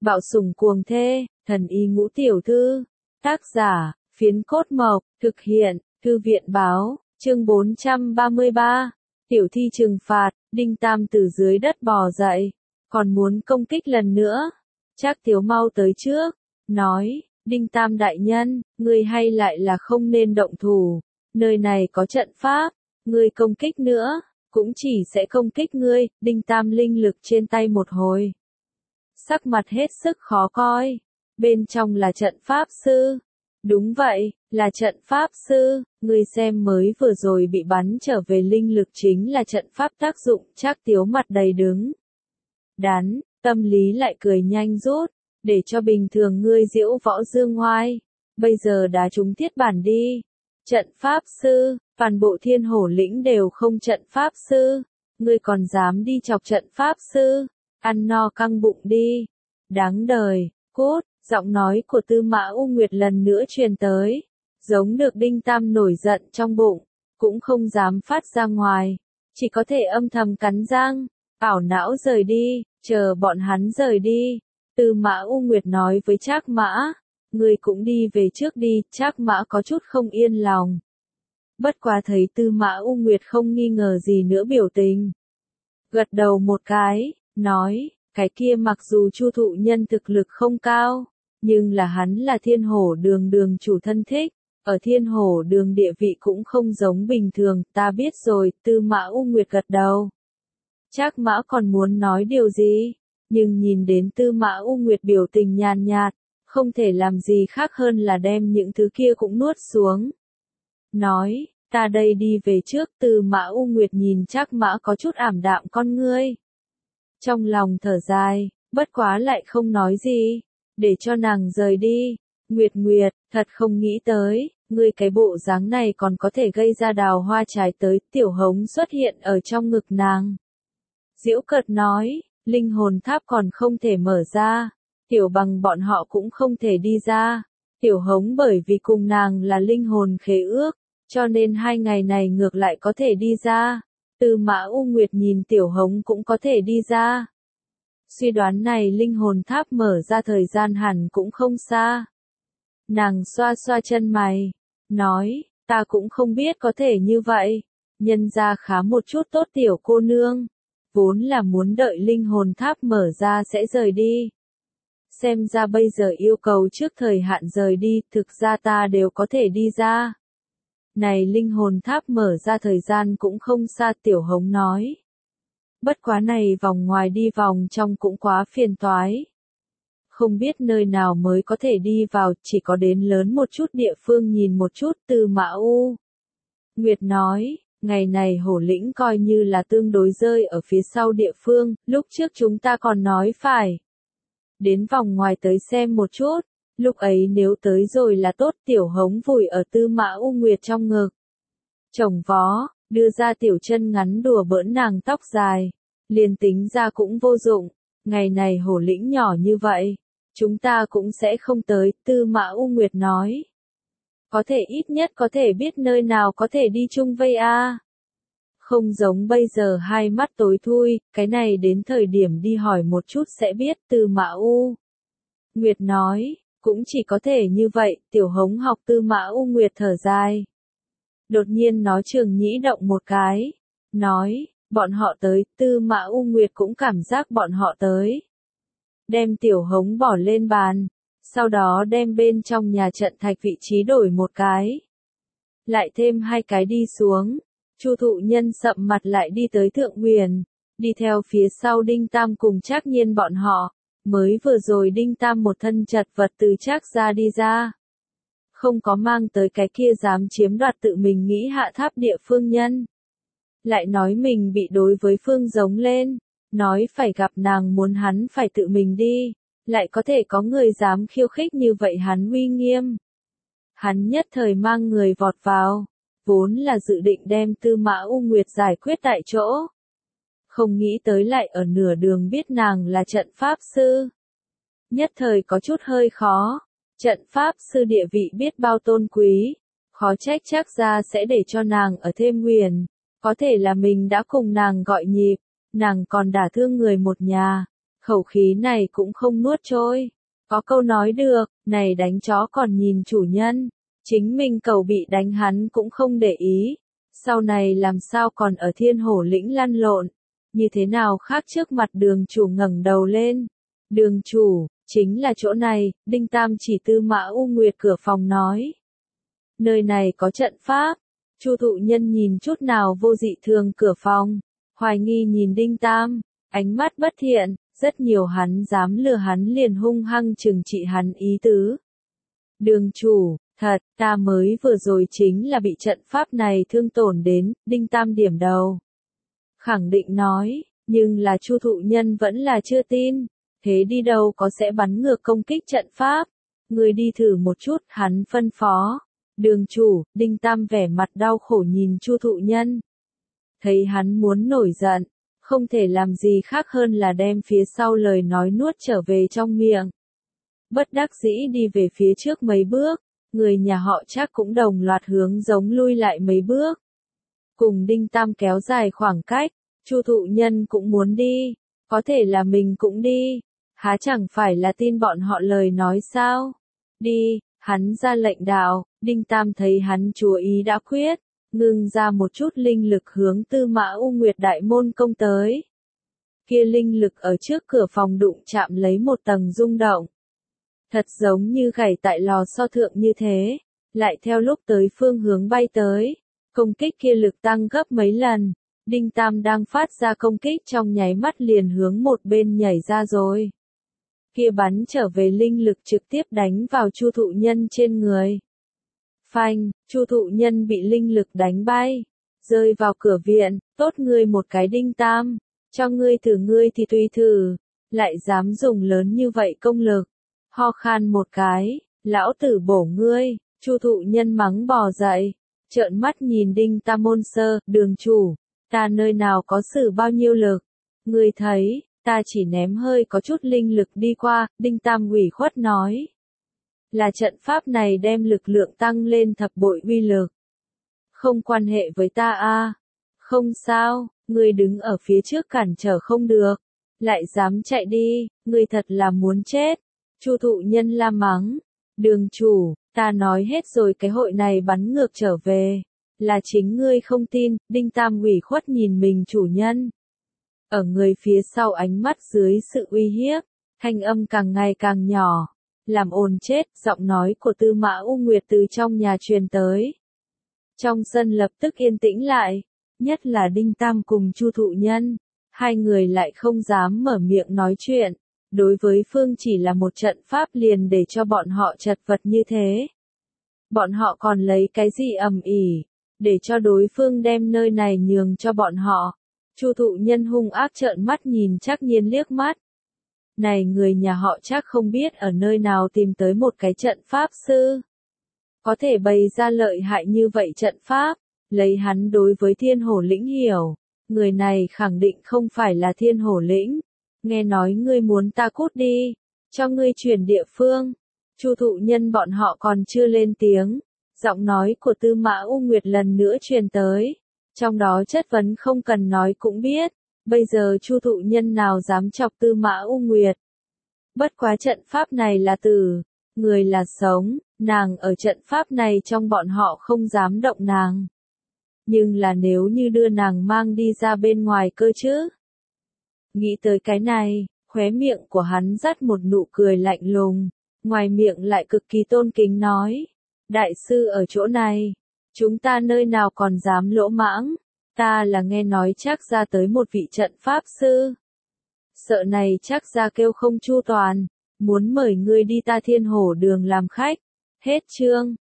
Bạo sủng cuồng thê, thần y ngũ tiểu thư. Tác giả, Phiến Cốt Mộc, thực hiện, Thư viện báo, chương 433. Tiểu thi trừng phạt, Đinh Tam từ dưới đất bò dậy, còn muốn công kích lần nữa. Trác Tiếu mau tới trước, nói, Đinh Tam đại nhân, ngươi hay lại là không nên động thủ, nơi này có trận pháp, ngươi công kích nữa, cũng chỉ sẽ công kích ngươi. Đinh Tam linh lực trên tay một hồi, sắc mặt hết sức khó coi, bên trong là trận pháp sư. Đúng vậy, là trận pháp sư, ngươi xem mới vừa rồi bị bắn trở về linh lực chính là trận pháp tác dụng. Trác Tiếu mặt đầy đứng đắn, tâm lý lại cười nhanh rút, để cho bình thường ngươi diễu võ dương ngoai, bây giờ đá trúng thiết bản đi. Trận pháp sư, toàn bộ Thiên Hổ lĩnh đều không trận pháp sư, ngươi còn dám đi chọc trận pháp sư, ăn no căng bụng đi. Đáng đời, cút. Giọng nói của Tư Mã U Nguyệt lần nữa truyền tới, giống được Đinh Tam nổi giận trong bụng, cũng không dám phát ra ngoài, chỉ có thể âm thầm cắn răng, ảo não rời đi, chờ bọn hắn rời đi. Tư Mã U Nguyệt nói với Trác Mã, ngươi cũng đi về trước đi. Trác Mã có chút không yên lòng, bất quá thấy Tư Mã U Nguyệt không nghi ngờ gì nữa biểu tình, gật đầu một cái, nói, cái kia mặc dù Chu thụ nhân thực lực không cao, nhưng là hắn là Thiên Hổ đường đường chủ thân thích, ở Thiên Hổ đường địa vị cũng không giống bình thường. Ta biết rồi. Tư Mã U Nguyệt gật đầu. Trác Mã còn muốn nói điều gì, nhưng nhìn đến Tư Mã U Nguyệt biểu tình nhàn nhạt, không thể làm gì khác hơn là đem những thứ kia cũng nuốt xuống. Nói, ta đây đi về trước. Tư Mã U Nguyệt nhìn Trác Mã có chút ảm đạm con ngươi, trong lòng thở dài, bất quá lại không nói gì, để cho nàng rời đi. Nguyệt Nguyệt, thật không nghĩ tới, ngươi cái bộ dáng này còn có thể gây ra đào hoa trái tới. Tiểu Hống xuất hiện ở trong ngực nàng, giễu cợt nói, linh hồn tháp còn không thể mở ra, Tiểu Bằng bọn họ cũng không thể đi ra. Tiểu Hống bởi vì cùng nàng là linh hồn khế ước, cho nên 2 ngày này ngược lại có thể đi ra. Tư Mã U Nguyệt nhìn Tiểu Hống cũng có thể đi ra, suy đoán này linh hồn tháp mở ra thời gian hẳn cũng không xa. Nàng xoa xoa chân mày, nói, ta cũng không biết có thể như vậy, nhân ra khá một chút tốt. Tiểu cô nương, vốn là muốn đợi linh hồn tháp mở ra sẽ rời đi, xem ra bây giờ yêu cầu trước thời hạn rời đi. Thực ra ta đều có thể đi ra, này linh hồn tháp mở ra thời gian cũng không xa. Tiểu Hống nói, bất quá này vòng ngoài đi vòng trong cũng quá phiền toái, không biết nơi nào mới có thể đi vào, chỉ có đến lớn một chút địa phương nhìn một chút. Tư Mã U Nguyệt nói, ngày này Hổ lĩnh coi như là tương đối rơi ở phía sau địa phương, lúc trước chúng ta còn nói phải đến vòng ngoài tới xem một chút, lúc ấy nếu tới rồi là tốt. Tiểu Hống vùi ở Tư Mã U Nguyệt trong ngực, chồng vó, đưa ra tiểu chân ngắn đùa bỡn nàng tóc dài, liền tính ra cũng vô dụng, ngày này Hổ lĩnh nhỏ như vậy, chúng ta cũng sẽ không tới. Tư Mã U Nguyệt nói, có thể ít nhất có thể biết nơi nào có thể đi chung vây a. Không giống bây giờ hai mắt tối thui, cái này đến thời điểm đi hỏi một chút sẽ biết. Tư Mã U Nguyệt nói, cũng chỉ có thể như vậy. Tiểu Hống học Tư Mã U Nguyệt thở dài, đột nhiên nói Trường Nhĩ động một cái, nói, bọn họ tới. Tư Mã U Nguyệt cũng cảm giác bọn họ tới, đem Tiểu Hống bỏ lên bàn, sau đó đem bên trong nhà trận thạch vị trí đổi một cái, lại thêm 2 cái đi xuống. Chu thụ nhân sậm mặt lại đi tới Thượng Huyền, đi theo phía sau Đinh Tam cùng Trác Nhiên bọn họ. Mới vừa rồi Đinh Tam một thân chật vật từ Trác gia đi ra, không có mang tới cái kia dám chiếm đoạt tự mình nghĩ hạ tháp địa phương nhân, lại nói mình bị đối với phương giống lên, nói phải gặp nàng muốn hắn phải tự mình đi, lại có thể có người dám khiêu khích như vậy hắn uy nghiêm. Hắn nhất thời mang người vọt vào, vốn là dự định đem Tư Mã U Nguyệt giải quyết tại chỗ, không nghĩ tới lại ở nửa đường biết nàng là trận pháp sư, nhất thời có chút hơi khó. Trận pháp sư địa vị biết bao tôn quý, khó trách Trác gia sẽ để cho nàng ở thêm Huyền, có thể là mình đã cùng nàng gọi nhịp, nàng còn đả thương người một nhà, Khẩu khí này cũng không nuốt trôi. Có câu nói được, này đánh chó còn nhìn chủ nhân. Chính mình cầu bị đánh hắn cũng không để ý. Sau này làm sao còn ở Thiên Hổ lĩnh lăn lộn. Như thế nào khác trước mặt đường chủ ngẩng đầu lên. Đường chủ, chính là chỗ này, Đinh Tam chỉ Tư Mã U Nguyệt cửa phòng nói. Nơi này có trận pháp. Chu thụ nhân nhìn chút nào vô dị thường cửa phòng. Hoài nghi nhìn Đinh Tam, ánh mắt bất thiện, rất nhiều hắn dám lừa hắn liền hung hăng trừng trị hắn ý tứ. Đường chủ, thật, ta mới vừa rồi chính là bị trận pháp này thương tổn đến, Đinh Tam điểm đầu. Khẳng định nói, nhưng là Chu thụ nhân vẫn là chưa tin, thế đi đâu có sẽ bắn ngược công kích trận pháp. Người đi thử một chút, hắn phân phó. Đường chủ, Đinh Tam vẻ mặt đau khổ nhìn Chu thụ nhân. Thấy hắn muốn nổi giận, không thể làm gì khác hơn là đem phía sau lời nói nuốt trở về trong miệng. Bất đắc dĩ đi về phía trước mấy bước, người nhà họ chắc cũng đồng loạt hướng giống lui lại mấy bước. Cùng Đinh Tam kéo dài khoảng cách, Chu thụ nhân cũng muốn đi, có thể là mình cũng đi, há chẳng phải là tin bọn họ lời nói sao? Đi, hắn ra lệnh đạo, Đinh Tam thấy hắn chúa ý đã quyết, ngưng ra một chút linh lực hướng Tư Mã U Nguyệt đại môn công tới. Kia linh lực ở trước cửa phòng đụng chạm lấy một tầng rung động. Thật giống như gảy tại lò xo thượng như thế, lại theo lúc tới phương hướng bay tới. Công kích kia lực tăng gấp mấy lần, Đinh Tam đang phát ra công kích trong nháy mắt liền hướng một bên nhảy ra rồi. Kia bắn trở về linh lực trực tiếp đánh vào Chu thụ nhân trên người. Phanh, Chu thụ nhân bị linh lực đánh bay, rơi vào cửa viện, tốt ngươi một cái Đinh Tam, cho ngươi thử ngươi thì tùy thử, lại dám dùng lớn như vậy công lực. Ho khan một cái, lão tử bổ ngươi, Chu thụ nhân mắng bò dậy, trợn mắt nhìn Đinh Tam môn sơ, đường chủ, ta nơi nào có sử bao nhiêu lực, ngươi thấy, ta chỉ ném hơi có chút linh lực đi qua, Đinh Tam ủy khuất nói. Là trận pháp này đem lực lượng tăng lên thập bội uy lực. Không quan hệ với ta a. Không sao, ngươi đứng ở phía trước cản trở không được, lại dám chạy đi, ngươi thật là muốn chết. Chu thụ nhân la mắng, đường chủ, ta nói hết rồi cái hội này bắn ngược trở về, là chính ngươi không tin, Đinh Tam ủy khuất nhìn mình chủ nhân. Ở người phía sau ánh mắt dưới sự uy hiếp, thanh âm càng ngày càng nhỏ, làm ồn chết, giọng nói của Tư Mã U Nguyệt từ trong nhà truyền tới. Trong sân lập tức yên tĩnh lại, nhất là Đinh Tam cùng Chu thụ nhân, hai người lại không dám mở miệng nói chuyện. Đối với phương chỉ là một trận pháp liền để cho bọn họ chật vật như thế. Bọn họ còn lấy cái gì ầm ĩ, để cho đối phương đem nơi này nhường cho bọn họ. Chu thụ nhân hung ác trợn mắt nhìn Trác Nhiên liếc mắt. Này người nhà họ Trác không biết ở nơi nào tìm tới một cái trận pháp sư. Có thể bày ra lợi hại như vậy trận pháp, lấy hắn đối với Thiên Hổ lĩnh hiểu. Người này khẳng định không phải là Thiên Hổ lĩnh. Nghe nói ngươi muốn ta cút đi, cho ngươi chuyển địa phương. Chu thụ nhân bọn họ còn chưa lên tiếng, giọng nói của Tư Mã U Nguyệt lần nữa truyền tới. Trong đó chất vấn không cần nói cũng biết, bây giờ Chu thụ nhân nào dám chọc Tư Mã U Nguyệt. Bất quá trận pháp này là tử, người là sống, nàng ở trận pháp này trong bọn họ không dám động nàng. Nhưng là nếu như đưa nàng mang đi ra bên ngoài cơ chứ. Nghĩ tới cái này, khóe miệng của hắn dắt một nụ cười lạnh lùng, ngoài miệng lại cực kỳ tôn kính nói. Đại sư ở chỗ này, chúng ta nơi nào còn dám lỗ mãng, ta là nghe nói chắc ra tới một vị trận pháp sư. Sợ này chắc ra kêu không chu toàn, muốn mời ngươi đi ta Thiên Hổ đường làm khách. Hết chương.